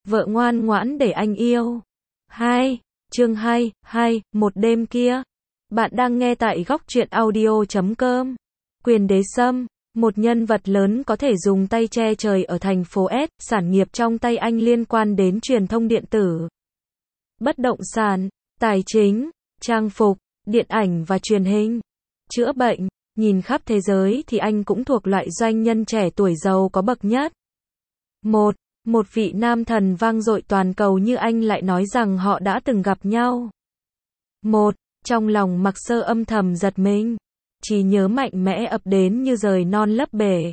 Vợ ngoan ngoãn để anh yêu. 2. Chương 2, một đêm kia. Bạn đang nghe tại góc truyện audio.com. Quyền đế sâm, một nhân vật lớn có thể dùng tay che trời ở thành phố S, sản nghiệp trong tay anh liên quan đến truyền thông điện tử, bất động sản, tài chính, trang phục, điện ảnh và truyền hình, chữa bệnh. Nhìn khắp thế giới thì anh cũng thuộc loại doanh nhân trẻ tuổi giàu có bậc nhất. Một vị nam thần vang dội toàn cầu như anh lại nói rằng họ đã từng gặp nhau. Trong lòng Mạc Sơ âm thầm giật mình. Trí nhớ mạnh mẽ ập đến như rời non lấp bể.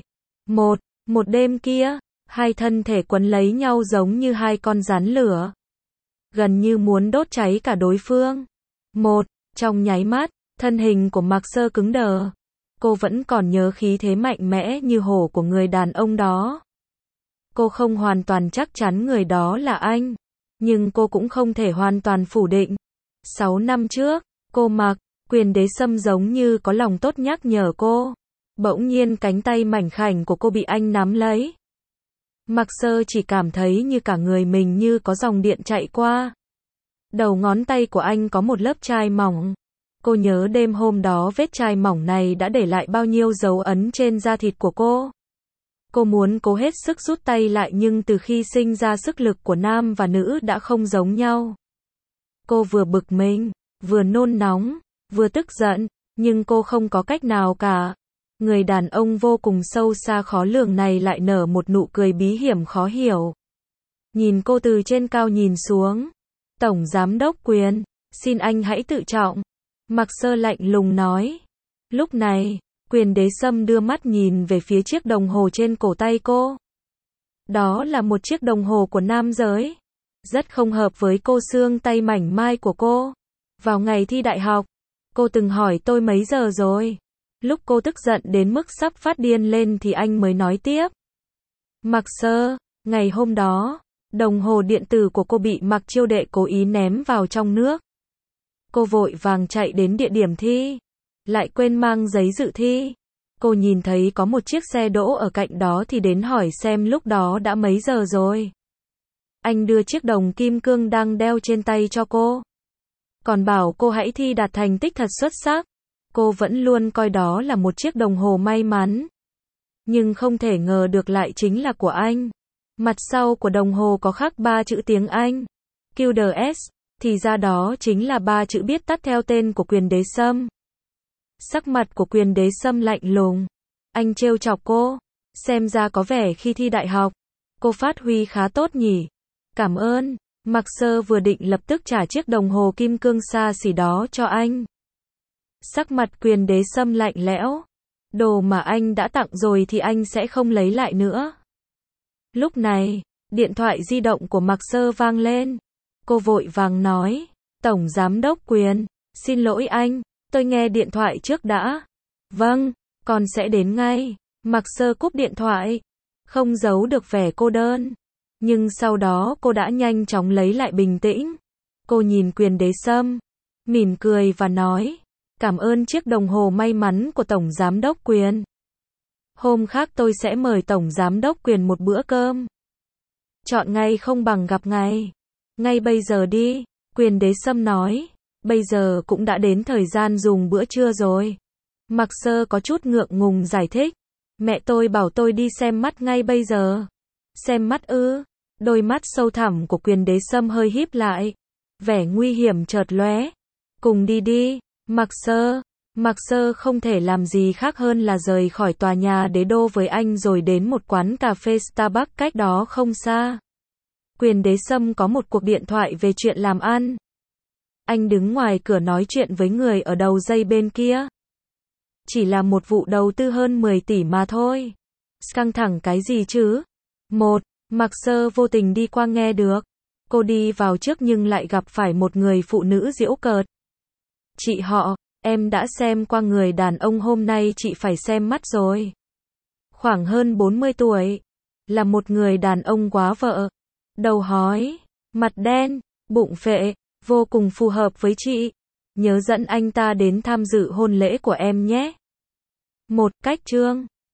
Một đêm kia, hai thân thể quấn lấy nhau giống như hai con rắn lửa, gần như muốn đốt cháy cả đối phương. Trong nháy mắt, thân hình của Mạc Sơ cứng đờ. Cô vẫn còn nhớ khí thế mạnh mẽ như hổ của người đàn ông đó. Cô không hoàn toàn chắc chắn người đó là anh, nhưng cô cũng không thể hoàn toàn phủ định. 6 năm trước, cô mặc, Quyền đế sâm giống như có lòng tốt nhắc nhở cô. Bỗng nhiên cánh tay mảnh khảnh của cô bị anh nắm lấy. Mạc Sơ chỉ cảm thấy như cả người mình như có dòng điện chạy qua. Đầu ngón tay của anh có một lớp chai mỏng. Cô nhớ đêm hôm đó vết chai mỏng này đã để lại bao nhiêu dấu ấn trên da thịt của cô. Cô muốn cố hết sức rút tay lại nhưng từ khi sinh ra sức lực của nam và nữ đã không giống nhau. Cô vừa bực mình, vừa nôn nóng, vừa tức giận, nhưng cô không có cách nào cả. Người đàn ông vô cùng sâu xa khó lường này lại nở một nụ cười bí hiểm khó hiểu. Nhìn cô từ trên cao nhìn xuống. Tổng Giám đốc Quyền, xin anh hãy tự trọng. Mạc Sơ lạnh lùng nói. Lúc này, Quyền đế sâm đưa mắt nhìn về phía chiếc đồng hồ trên cổ tay cô. Đó là một chiếc đồng hồ của nam giới. Rất không hợp với cô xương tay mảnh mai của cô. Vào ngày thi đại học, cô từng hỏi tôi mấy giờ rồi. Lúc cô tức giận đến mức sắp phát điên lên thì anh mới nói tiếp. Mạc Sơ, ngày hôm đó, đồng hồ điện tử của cô bị Mạc Chiêu Đệ cố ý ném vào trong nước. Cô vội vàng chạy đến địa điểm thi, lại quên mang giấy dự thi. Cô nhìn thấy có một chiếc xe đỗ ở cạnh đó thì đến hỏi xem lúc đó đã mấy giờ rồi. Anh đưa chiếc đồng kim cương đang đeo trên tay cho cô. Còn bảo cô hãy thi đạt thành tích thật xuất sắc. Cô vẫn luôn coi đó là một chiếc đồng hồ may mắn. Nhưng không thể ngờ được lại chính là của anh. Mặt sau của đồng hồ có khắc 3 chữ tiếng Anh. QDS, thì ra đó chính là 3 chữ viết tắt theo tên của Quyền đế sâm. Sắc mặt của Quyền đế sâm lạnh lùng. Anh trêu chọc cô. Xem ra có vẻ khi thi đại học, cô phát huy khá tốt nhỉ. Cảm ơn. Mạc Sơ vừa định lập tức trả chiếc đồng hồ kim cương xa xỉ đó cho anh. Sắc mặt Quyền đế sâm lạnh lẽo. Đồ mà anh đã tặng rồi thì anh sẽ không lấy lại nữa. Lúc này, điện thoại di động của Mạc Sơ vang lên. Cô vội vàng nói. Tổng Giám đốc Quyền, xin lỗi anh, tôi nghe điện thoại trước đã. Vâng, con sẽ đến ngay. Mạc Sơ cúp điện thoại. Không giấu được vẻ cô đơn. Nhưng sau đó cô đã nhanh chóng lấy lại bình tĩnh. Cô nhìn Quyền đế sâm, mỉm cười và nói. Cảm ơn chiếc đồng hồ may mắn của Tổng Giám đốc Quyền. Hôm khác tôi sẽ mời Tổng Giám đốc Quyền một bữa cơm. Chọn ngày không bằng gặp ngày. Ngay bây giờ đi, Quyền đế sâm nói. Bây giờ cũng đã đến thời gian dùng bữa trưa rồi. Mạc Sơ có chút ngượng ngùng giải thích. Mẹ tôi bảo tôi đi xem mắt ngay bây giờ. Xem mắt ư? Đôi mắt sâu thẳm của Quyền đế sâm hơi híp lại. Vẻ nguy hiểm chợt lóe. Cùng đi đi, Mạc Sơ. Mạc Sơ không thể làm gì khác hơn là rời khỏi tòa nhà đế đô với anh rồi đến một quán cà phê Starbucks cách đó không xa. Quyền đế sâm có một cuộc điện thoại về chuyện làm ăn. Anh đứng ngoài cửa nói chuyện với người ở đầu dây bên kia. Chỉ là một vụ đầu tư hơn 10 tỷ mà thôi. Căng thẳng cái gì chứ? Mạc Sơ vô tình đi qua nghe được. Cô đi vào trước nhưng lại gặp phải một người phụ nữ giễu cợt. Chị họ, em đã xem qua người đàn ông hôm nay chị phải xem mắt rồi. Khoảng hơn 40 tuổi. Là một người đàn ông quá vợ. Đầu hói, mặt đen, bụng phệ, vô cùng phù hợp với chị. Nhớ dẫn anh ta đến tham dự hôn lễ của em nhé. Cách chương